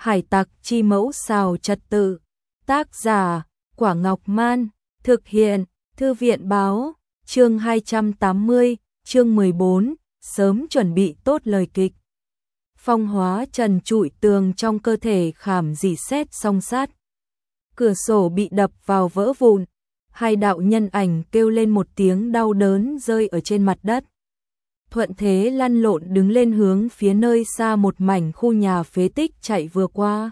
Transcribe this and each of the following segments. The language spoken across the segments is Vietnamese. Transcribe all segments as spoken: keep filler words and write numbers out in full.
Hải tặc chi mẫu xào trật tự. Tác giả, Quả Ngọc Man. Thực hiện, Thư viện Báo. Chương hai trăm tám mươi, chương mười bốn, sớm chuẩn bị tốt lời kịch. Phong hóa trần trụi tường trong cơ thể khảm rỉ sét song sát. Cửa sổ bị đập vào vỡ vụn. Hai đạo nhân ảnh kêu lên một tiếng đau đớn rơi ở trên mặt đất. Thuận thế lăn lộn đứng lên hướng phía nơi xa một mảnh khu nhà phế tích chạy vừa qua.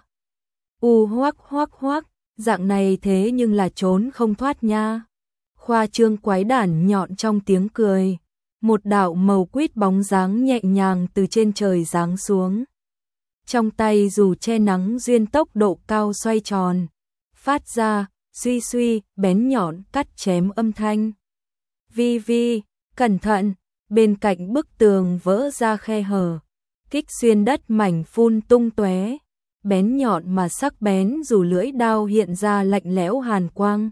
U hoác hoác hoác, dạng này thế nhưng là trốn không thoát nha. Khoa trương quái đản nhọn trong tiếng cười. Một đạo màu quýt bóng dáng nhẹ nhàng từ trên trời giáng xuống. Trong tay dù che nắng duyên tốc độ cao xoay tròn. Phát ra, suy suy, bén nhọn cắt chém âm thanh. Vi vi, cẩn thận, bên cạnh bức tường vỡ ra khe hở. Kích xuyên đất mảnh phun tung tóe. Bén nhọn mà sắc bén dù lưỡi đao hiện ra lạnh lẽo hàn quang.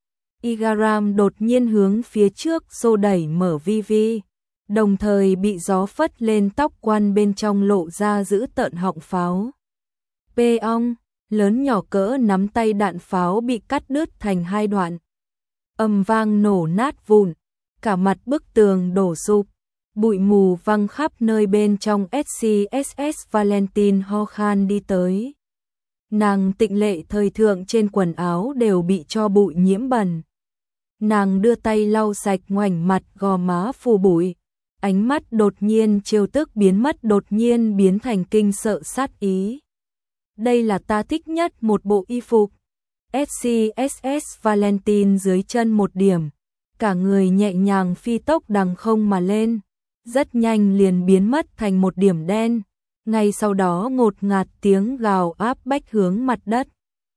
Igaram đột nhiên hướng phía trước xô đẩy mở Vi Vi, đồng thời bị gió phất lên tóc quan bên trong lộ ra giữ tợn họng pháo. Pê ong, lớn nhỏ cỡ nắm tay đạn pháo bị cắt đứt thành hai đoạn. Âm vang nổ nát vụn, cả mặt bức tường đổ sụp, bụi mù văng khắp nơi bên trong. ét xê ét ét Valentine ho khan đi tới. Nàng tịnh lệ thời thượng trên quần áo đều bị cho bụi nhiễm bẩn. Nàng đưa tay lau sạch ngoảnh mặt gò má phủ bụi, ánh mắt đột nhiên trêu tức biến mất, đột nhiên biến thành kinh sợ sát ý. Đây là ta thích nhất một bộ y phục. ét xê ét ét Valentine dưới chân một điểm, cả người nhẹ nhàng phi tốc đằng không mà lên, rất nhanh liền biến mất thành một điểm đen. Ngay sau đó ngột ngạt tiếng gào áp bách hướng mặt đất.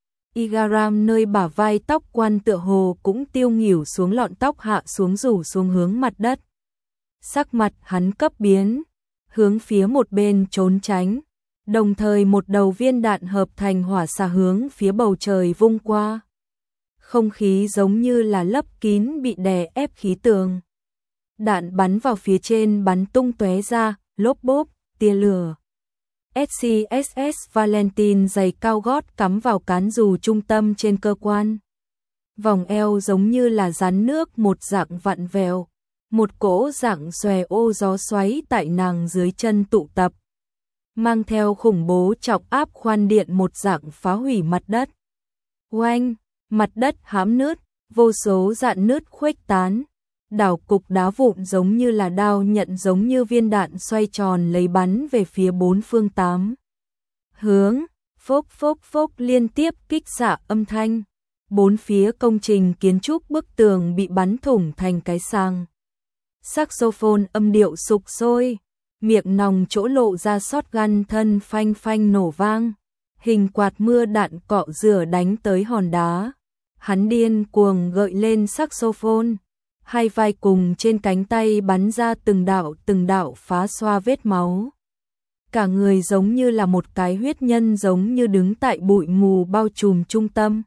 Igaram nơi bả vai tóc quan tựa hồ cũng tiêu nghỉu xuống, lọn tóc hạ xuống rủ xuống hướng mặt đất. Sắc mặt hắn cấp biến, hướng phía một bên trốn tránh, đồng thời một đầu viên đạn hợp thành hỏa xạ hướng phía bầu trời vung qua. Không khí giống như là lấp kín bị đè ép khí tường. Đạn bắn vào phía trên bắn tung tóe ra, lốp bốp, tia lửa. ét xê ét ét Valentine giày cao gót cắm vào cán dù trung tâm trên cơ quan. Vòng eo giống như là rắn nước một dạng vặn vẹo, một cỗ dạng xòe ô gió xoáy tại nàng dưới chân tụ tập, mang theo khủng bố trọng áp khoan điện một dạng phá hủy mặt đất. Oanh, mặt đất hãm nứt, vô số dạn nứt khuếch tán. Đảo cục đá vụn giống như là đao nhận, giống như viên đạn xoay tròn lấy bắn về phía bốn phương tám hướng, phốc phốc phốc liên tiếp kích xạ âm thanh. Bốn phía công trình kiến trúc bức tường bị bắn thủng thành cái sàng. Saxophone âm điệu sục sôi, miệng nòng chỗ lộ ra shotgun thân phanh phanh nổ vang. Hình quạt mưa đạn cọ rửa đánh tới hòn đá. Hắn điên cuồng gợi lên saxophone. Hai vai cùng trên cánh tay bắn ra từng đạo từng đạo phá xoa vết máu. Cả người giống như là một cái huyết nhân, giống như đứng tại bụi mù bao trùm trung tâm.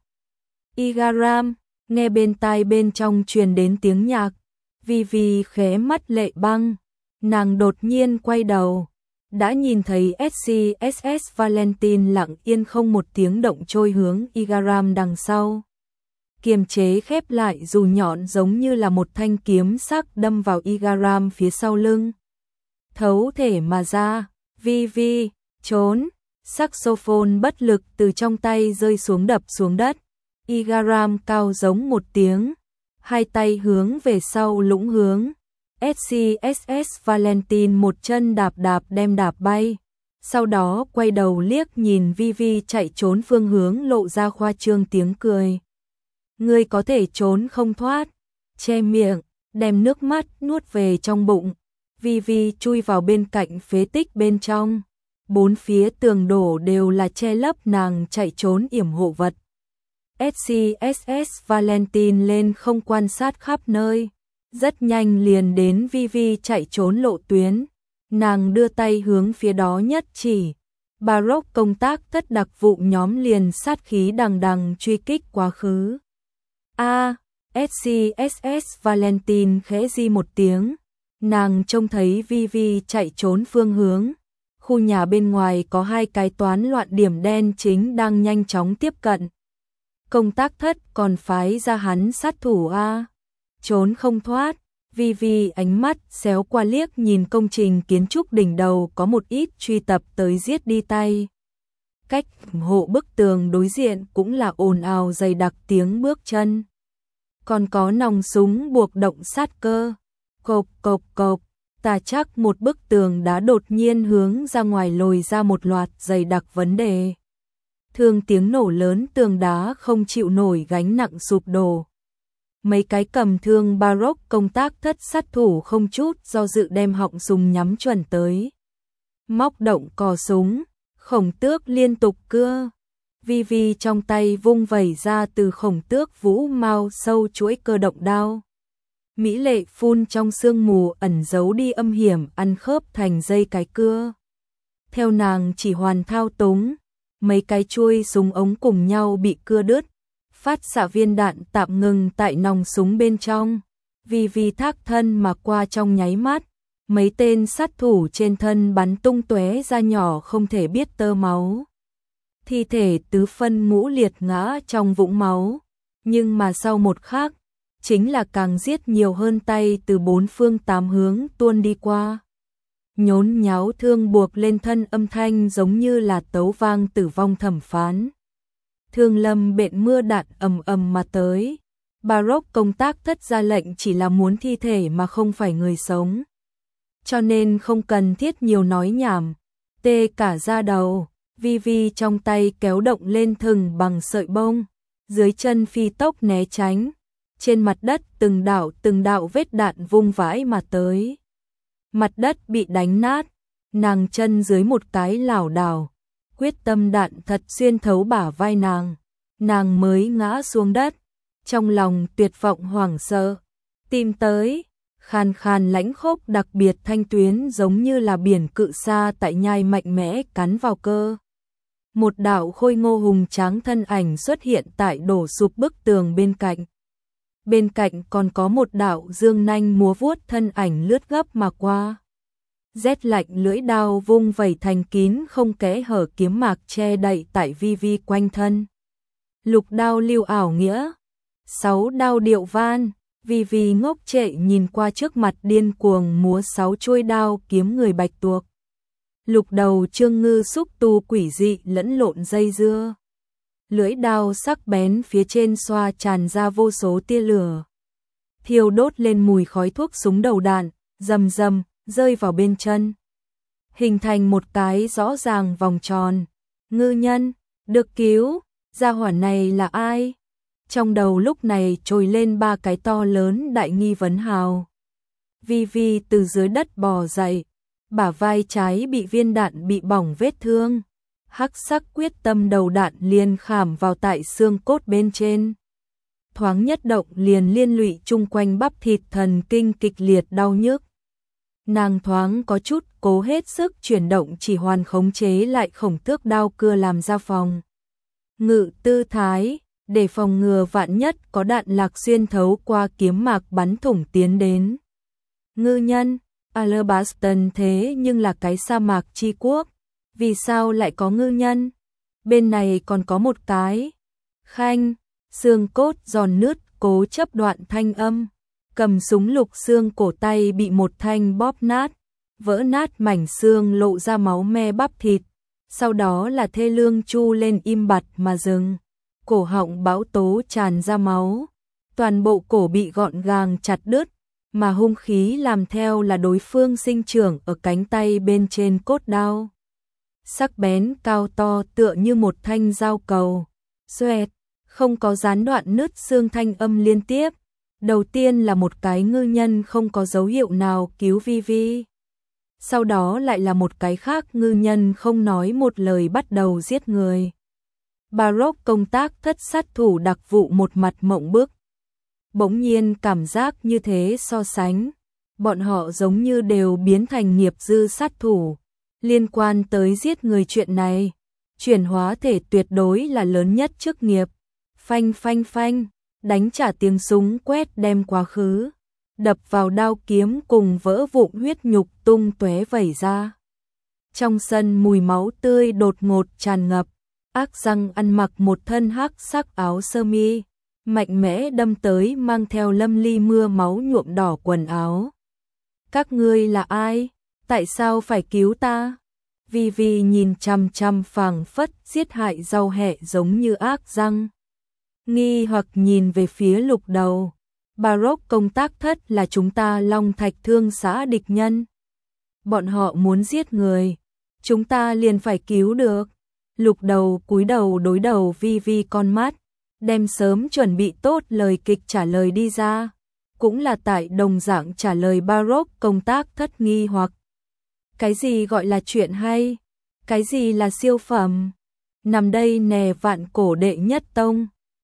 Igaram, nghe bên tai bên trong truyền đến tiếng nhạc. Vi Vi khóe mắt lệ băng. Nàng đột nhiên quay đầu, đã nhìn thấy ét xê ét ét Valentine lặng yên không một tiếng động trôi hướng Igaram đằng sau. Kiềm chế khép lại dù nhọn giống như là một thanh kiếm sắc đâm vào Igaram phía sau lưng. Thấu thể mà ra, Vi Vi, trốn, saxophone bất lực từ trong tay rơi xuống đập xuống đất. Igaram cao giống một tiếng, hai tay hướng về sau lũng hướng. ét xê ét ét Valentine một chân đạp đạp đem đạp bay. Sau đó quay đầu liếc nhìn Vi Vi chạy trốn phương hướng, lộ ra khoa trương tiếng cười. Ngươi có thể trốn không thoát. Che miệng, đem nước mắt nuốt về trong bụng. Vi Vi chui vào bên cạnh phế tích bên trong. Bốn phía tường đổ đều là che lấp nàng chạy trốn yểm hộ vật. ét xê ét ét Valentine lên không quan sát khắp nơi. Rất nhanh liền đến Vi Vi chạy trốn lộ tuyến. Nàng đưa tay hướng phía đó nhất chỉ. Baroque công tác thất đặc vụ nhóm liền sát khí đằng đằng truy kích quá khứ. A, ét xê ét ét Valentine khẽ di một tiếng. Nàng trông thấy Vi Vi chạy trốn phương hướng. khu nhà bên ngoài có hai cái toán loạn điểm đen chính đang nhanh chóng tiếp cận. Công tác thất còn phái ra hắn sát thủ a, trốn không thoát. Vi Vi ánh mắt xéo qua liếc nhìn công trình kiến trúc đỉnh đầu có một ít truy tập tới giết đi tay. Cách hộ bức tường đối diện cũng là ồn ào dày đặc tiếng bước chân. Còn có nòng súng buộc động sát cơ. Cộp cộp cộp, ta chắc một bức tường đá đột nhiên hướng ra ngoài lồi ra một loạt dày đặc vấn đề. Thương tiếng nổ lớn, tường đá không chịu nổi gánh nặng sụp đổ. Mấy cái cầm thương Baroque công tác thất sát thủ không chút do dự đem họng súng nhắm chuẩn tới. Móc động cò súng, Khổng Tước liên tục cưa. Vi Vi trong tay vung vẩy ra từ Khổng Tước vũ mao sâu chuỗi cơ động đao. Mỹ lệ phun trong sương mù ẩn giấu đi âm hiểm ăn khớp thành dây cái cưa. Theo nàng chỉ hoàn thao túng, mấy cái chuôi súng ống cùng nhau bị cưa đứt, phát xạ viên đạn tạm ngừng tại nòng súng bên trong. Vi Vi thác thân mà qua trong nháy mắt, mấy tên sát thủ trên thân bắn tung tóe ra nhỏ không thể biết tơ máu. Thi thể tứ phân ngũ liệt ngã trong vũng máu, nhưng mà sau một khắc, chính là càng giết nhiều hơn tay từ bốn phương tám hướng tuôn đi qua. Nhốn nháo thương buộc lên thân âm thanh giống như là tấu vang tử vong thẩm phán. Thương lâm bện mưa đạn ầm ầm mà tới. Baroque công tác thất ra lệnh chỉ là muốn thi thể mà không phải người sống. Cho nên không cần thiết nhiều nói nhảm. Tê cả da đầu, Vi Vi trong tay kéo động lên thừng bằng sợi bông. Dưới chân phi tốc né tránh. Trên mặt đất từng đạo từng đạo vết đạn vung vãi mà tới. Mặt đất bị đánh nát, nàng chân dưới một cái lảo đảo, quyết tâm đạn thật xuyên thấu bả vai nàng, nàng mới ngã xuống đất, trong lòng tuyệt vọng hoảng sợ, tìm tới, khàn khàn lãnh khốc đặc biệt thanh tuyến giống như là biển cự sa tại nhai mạnh mẽ cắn vào cơ. Một đạo khôi ngô hùng tráng thân ảnh xuất hiện tại đổ sụp bức tường bên cạnh. Bên cạnh còn có một đạo dương nanh múa vuốt thân ảnh lướt gấp mà qua. Rét lạnh lưỡi đao vung vẩy thành kín không kẽ hở kiếm mạc che đậy tại Vi Vi quanh thân. Lục đao lưu ảo nghĩa, sáu đao điệu van. Vi Vi ngốc trệ nhìn qua trước mặt điên cuồng múa sáu chuôi đao kiếm người bạch tuộc. Lục đầu trương ngư xúc tu quỷ dị lẫn lộn dây dưa. Lưỡi đao sắc bén phía trên xoa tràn ra vô số tia lửa. Thiêu đốt lên mùi khói thuốc súng đầu đạn, rầm rầm, rơi vào bên chân. Hình thành một cái rõ ràng vòng tròn. Ngư nhân, được cứu, gia hỏa này là ai? Trong đầu lúc này trồi lên ba cái to lớn đại nghi vấn hào. Vi Vi từ dưới đất bò dậy, bả vai trái bị viên đạn bị bỏng vết thương. Hắc sắc quyết tâm đầu đạn liền khảm vào tại xương cốt bên trên. Thoáng nhất động liền liên lụy chung quanh bắp thịt thần kinh kịch liệt đau nhức. Nàng thoáng có chút cố hết sức chuyển động chỉ hoàn khống chế lại Khổng Tước đao cưa làm ra phòng ngự tư thái, để phòng ngừa vạn nhất có đạn lạc xuyên thấu qua kiếm mạc bắn thủng tiến đến. Ngư nhân, Alabaston thế nhưng là cái sa mạc chi quốc. Vì sao lại có ngư nhân? Bên này còn có một cái. Khanh, xương cốt giòn nứt cố chấp đoạn thanh âm. Cầm súng lục xương cổ tay bị một thanh bóp nát. Vỡ nát mảnh xương lộ ra máu me bắp thịt. Sau đó là thê lương chu lên im bặt mà dừng. Cổ họng bão tố tràn ra máu. Toàn bộ cổ bị gọn gàng chặt đứt. Mà hung khí làm theo là đối phương sinh trưởng ở cánh tay bên trên cốt đao. Sắc bén cao to tựa như một thanh dao cầu. Xoẹt, không có gián đoạn nứt xương thanh âm liên tiếp. Đầu tiên là một cái ngư nhân không có dấu hiệu nào cứu Vi Vi. Sau đó lại là một cái khác ngư nhân không nói một lời bắt đầu giết người. Baroque công tác thất sát thủ đặc vụ một mặt mộng bức. Bỗng nhiên cảm giác như thế so sánh. Bọn họ giống như đều biến thành nghiệp dư sát thủ. Liên quan tới giết người chuyện này, chuyển hóa thể tuyệt đối là lớn nhất chức nghiệp. Phanh phanh phanh, đánh trả tiếng súng quét đem quá khứ, đập vào đao kiếm cùng vỡ vụn huyết nhục tung tóe vẩy ra. Trong sân mùi máu tươi đột ngột tràn ngập, Ác Răng ăn mặc một thân hắc sắc áo sơ mi, mạnh mẽ đâm tới mang theo Lâm Ly mưa máu nhuộm đỏ quần áo. Các ngươi là ai? Tại sao phải cứu ta? Vi Vi nhìn chằm chằm phảng phất giết hại rau hẹ giống như Ác Răng. Nghi hoặc nhìn về phía Lục Đầu. Baroque công tác thất là chúng ta Long Thạch Thương xã địch nhân. Bọn họ muốn giết người, chúng ta liền phải cứu được. Lục Đầu cúi đầu đối đầu Vi Vi con mắt, đem sớm chuẩn bị tốt lời kịch trả lời đi ra. Cũng là tại đồng dạng trả lời Baroque công tác thất nghi hoặc. Cái gì gọi là chuyện hay? Cái gì là siêu phẩm? Nằm đây nè vạn cổ đệ nhất tông.